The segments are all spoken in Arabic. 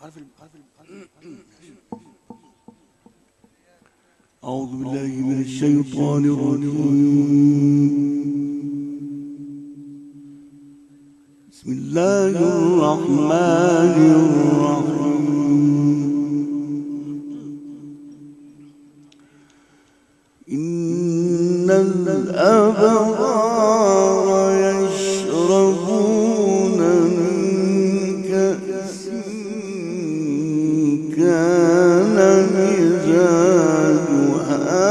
أعوذ بالله من الشيطان الرجيم. بسم الله الرحمن الرحيم. إن الأبرار يشربون من كأس كان مزاجها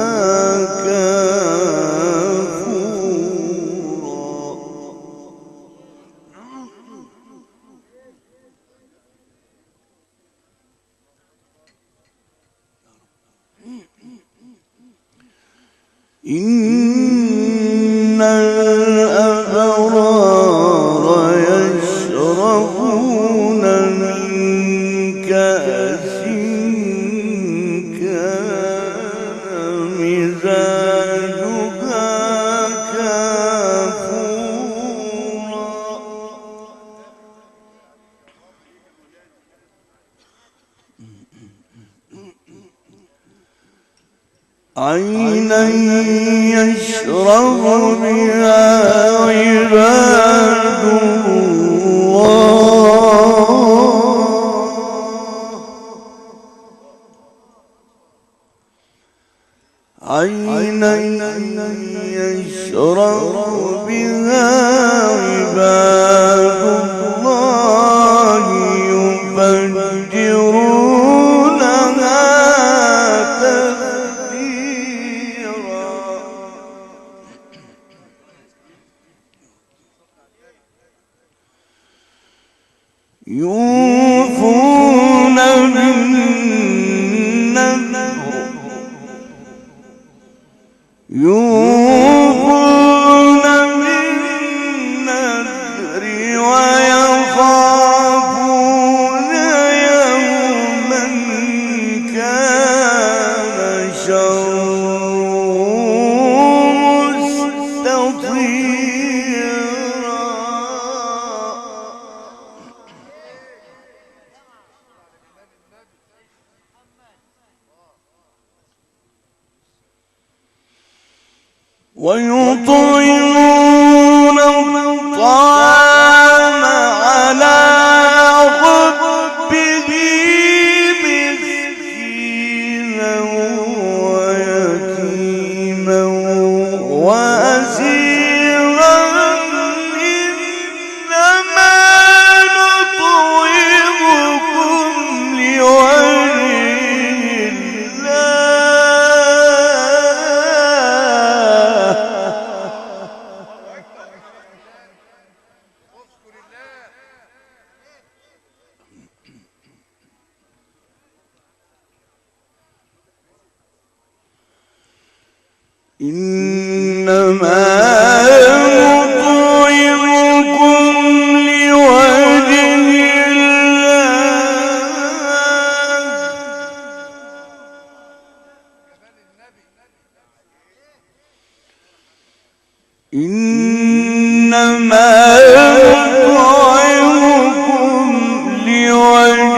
إن الأبرار يشربون من كأس كان مزاجها كافورا عينا يشرب بها عباد الله عينا يشرب بها عباد الله يفجرونها يوفون بالنذر ويخافون يوما كان شره مستطيرا ويطعمون الطعام على حبه مسكينا ويتيما وأسيرا إنما نطعمكم لوجه إنما نطعمكم لوجه الله إنما نطعمكم لوجه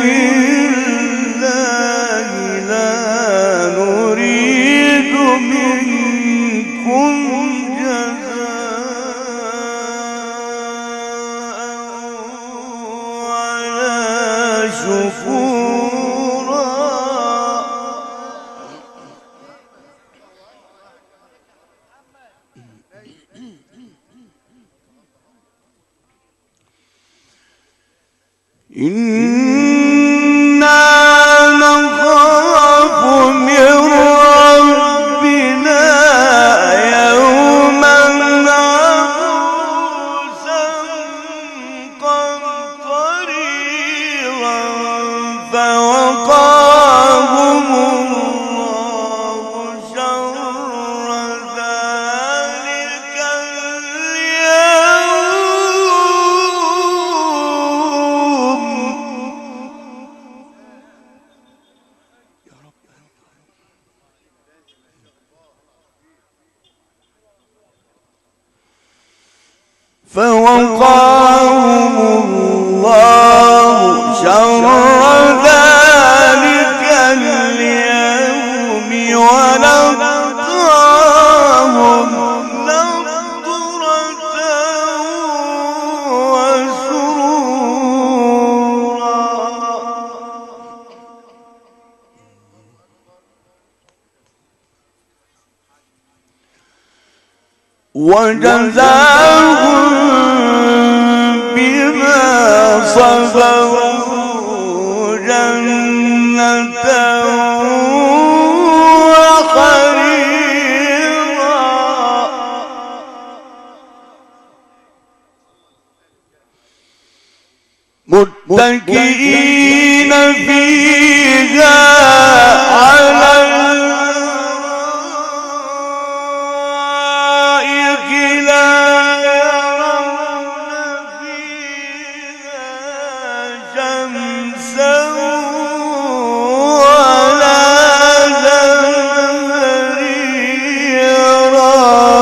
الله لا نريد منكم جزاء ولا شكورا إنا نخاف من ربنا يوما عبوسا قمطريرا فوقاهم الله شر ذلك اليوم فوقاهم الله شر وجزاهم بما صبروا جنة وحريرا متكئين فيها على الأرائك لا يرون فيها شمسا ولا زمهريرا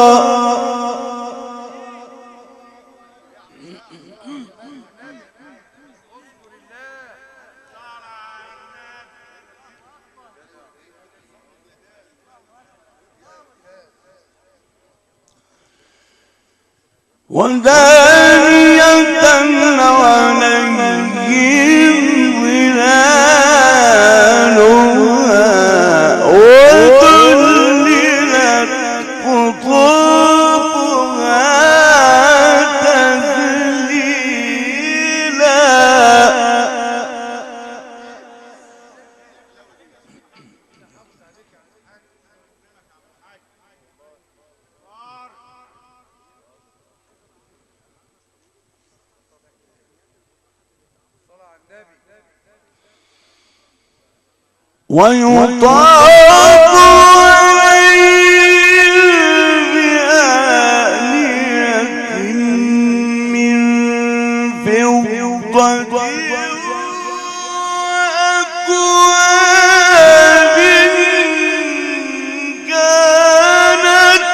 ودانية عليهم ظلالها وذللت قطوفها تذليلا ويطاف عليهم بآنية من فضة وأكواب كانت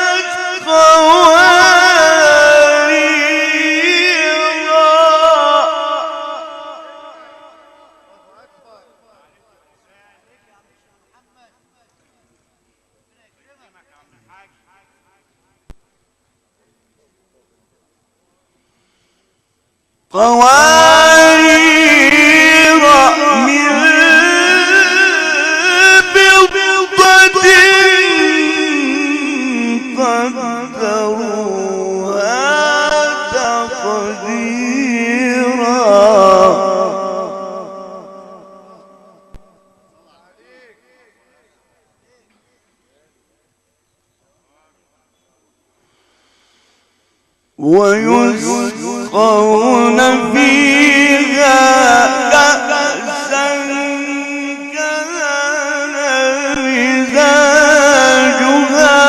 قواريرا قوارير من فضة قدروها تقديرا ويسقون فيها كأسا كان مزاجها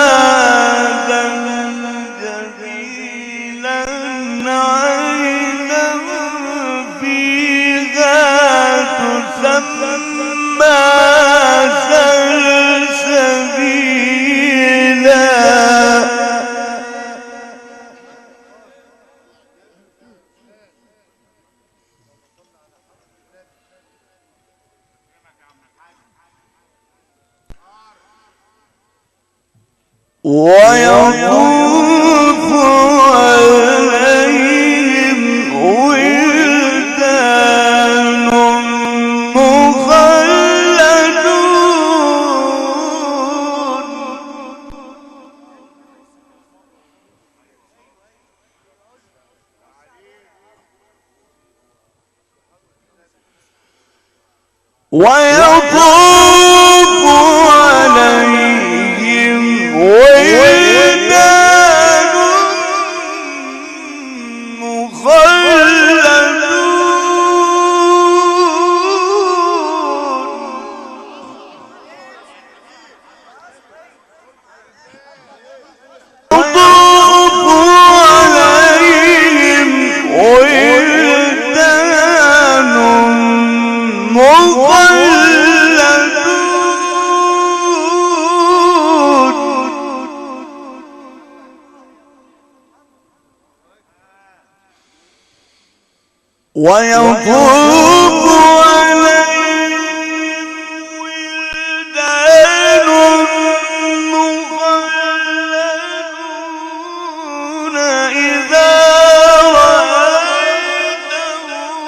زنجبيلا عينا فيها تسمى سلسبيلا ويطوف عليهم ولدان مخلدون ويطوف عليهم ولدان ويطوف عليهم ولدان مخلدون إذا رأيتهم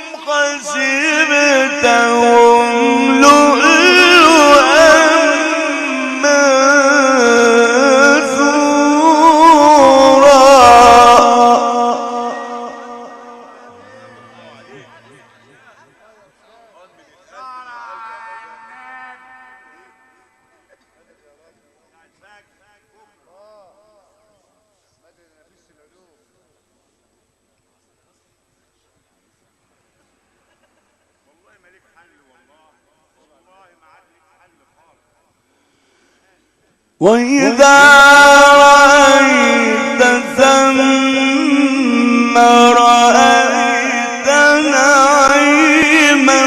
حسبتهم لؤلؤا منثورا وإذا رأيت ثم رأيت نعيما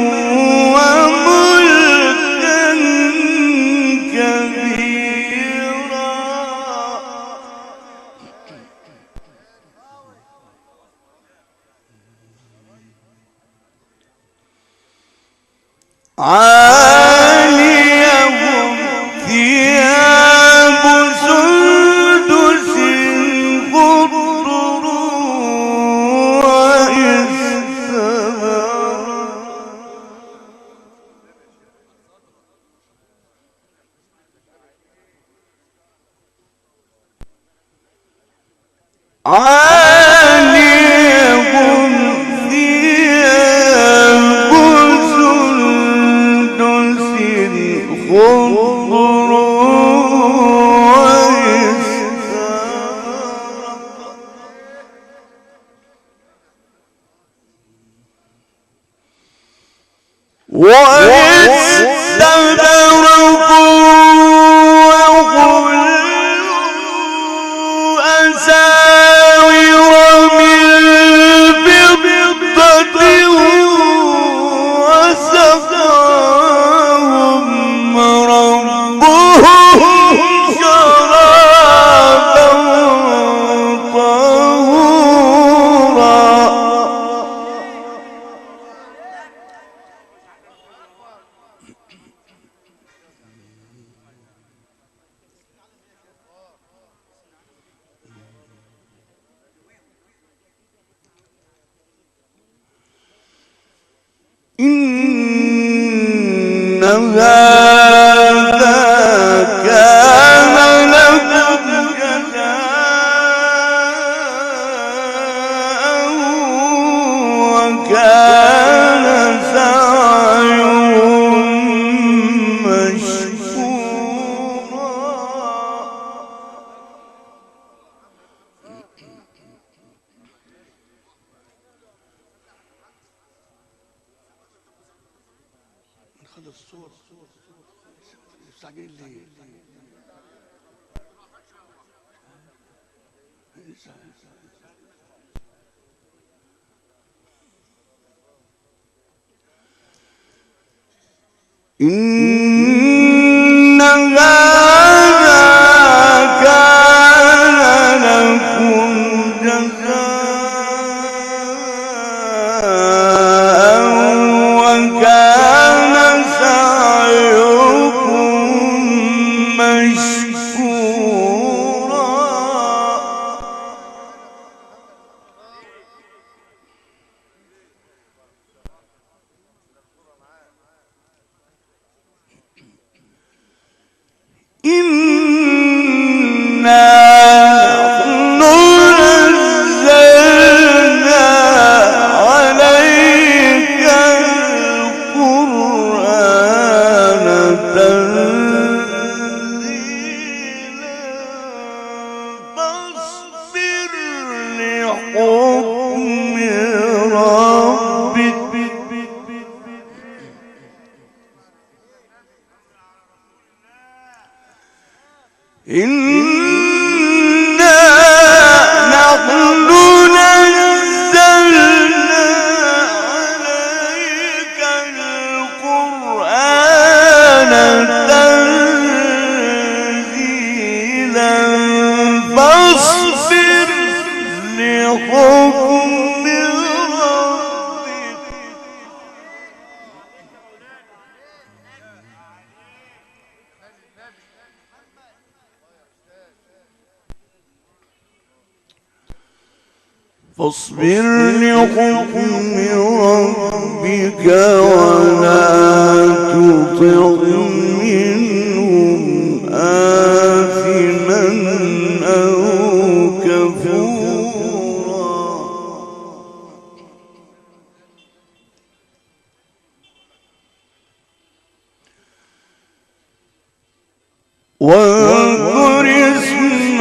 وملكا كبيرا عاليهم ثياب سندس خضر واستبرق عاليهم ثياب سندس خضر واستبرقوا وحلوا أساور من فضة وسقاهم ربهم شرابا طهورا إن هذا كان لكم جزاء وكان سعيهم مشكورا الصور مستعجلين ليه؟ إن هذا كان لكم جزاء وكان سعيكم مشكورا إنا نحن نزلنا عليك القرآن تنزيلا فاصبر لحكم ربك إنا نحن نزلنا عليك القرآن تنزيلا فاصبر لحكم ربك فاصبر لحكم ربك ولا تطع منهم آثما أو كفورا واذكر اسم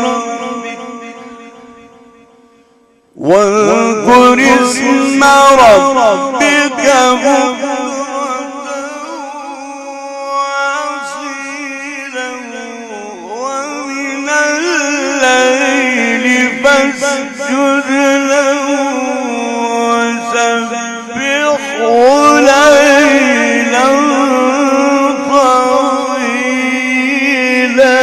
ربك بكرة وأصيلا فاسجد له وسبحه ليلا طويلا.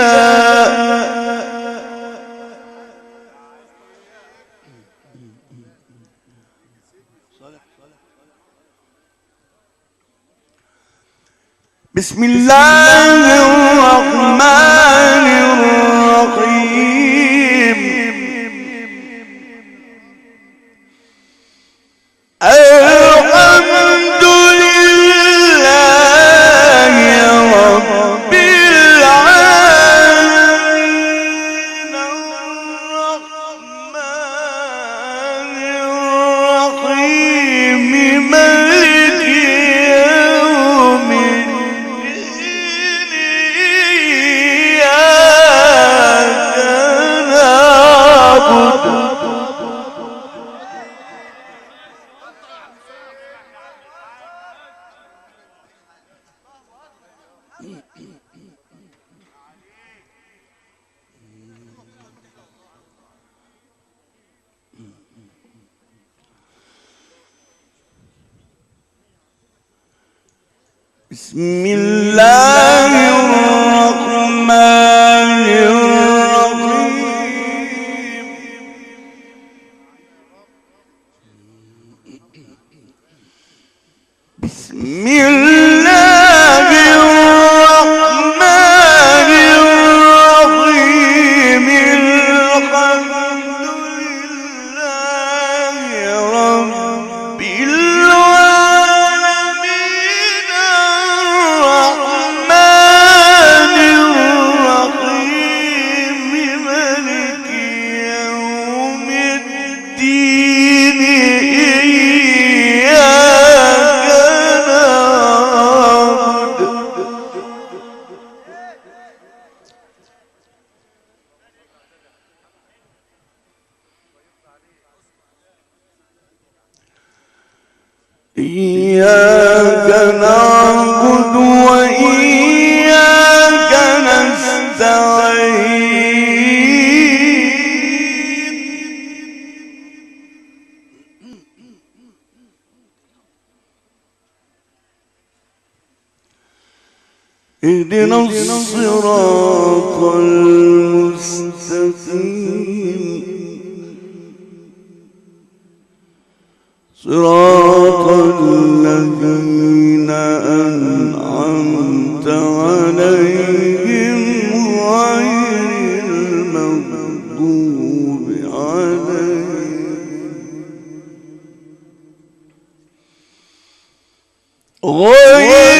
بسم الله الرحمن الرحيم. الحمد لله رب العالمين الرحمن الرحيم مالك يوم الدين إياك نعبد بسم الله الرحمن الرحيم. بسم الله الرحمن الرحيم. الحمد لله رب العالمين الرحمن الرحيم مالك يوم الدين إياك نعبد وإياك نستعين. اهدنا الصراط المستقيم صراط الذين أنعمت عليهم غير المغضوب عليهم ولا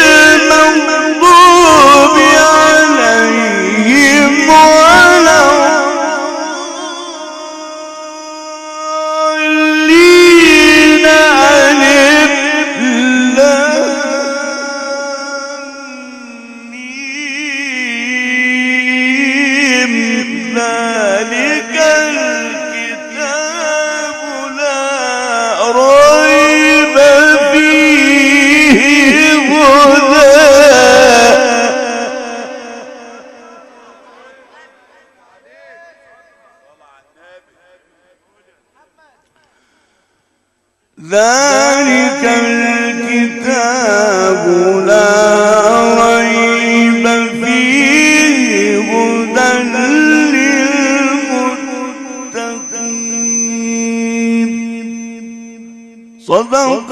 ذلك الكتاب لا ريب فيه هدى. ذلك الكتاب لا ريب فيه هدى للمتقين. صدق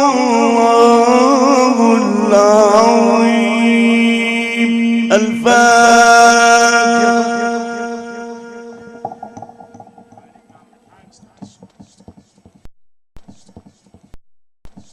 الله العظيم. الفاتحة.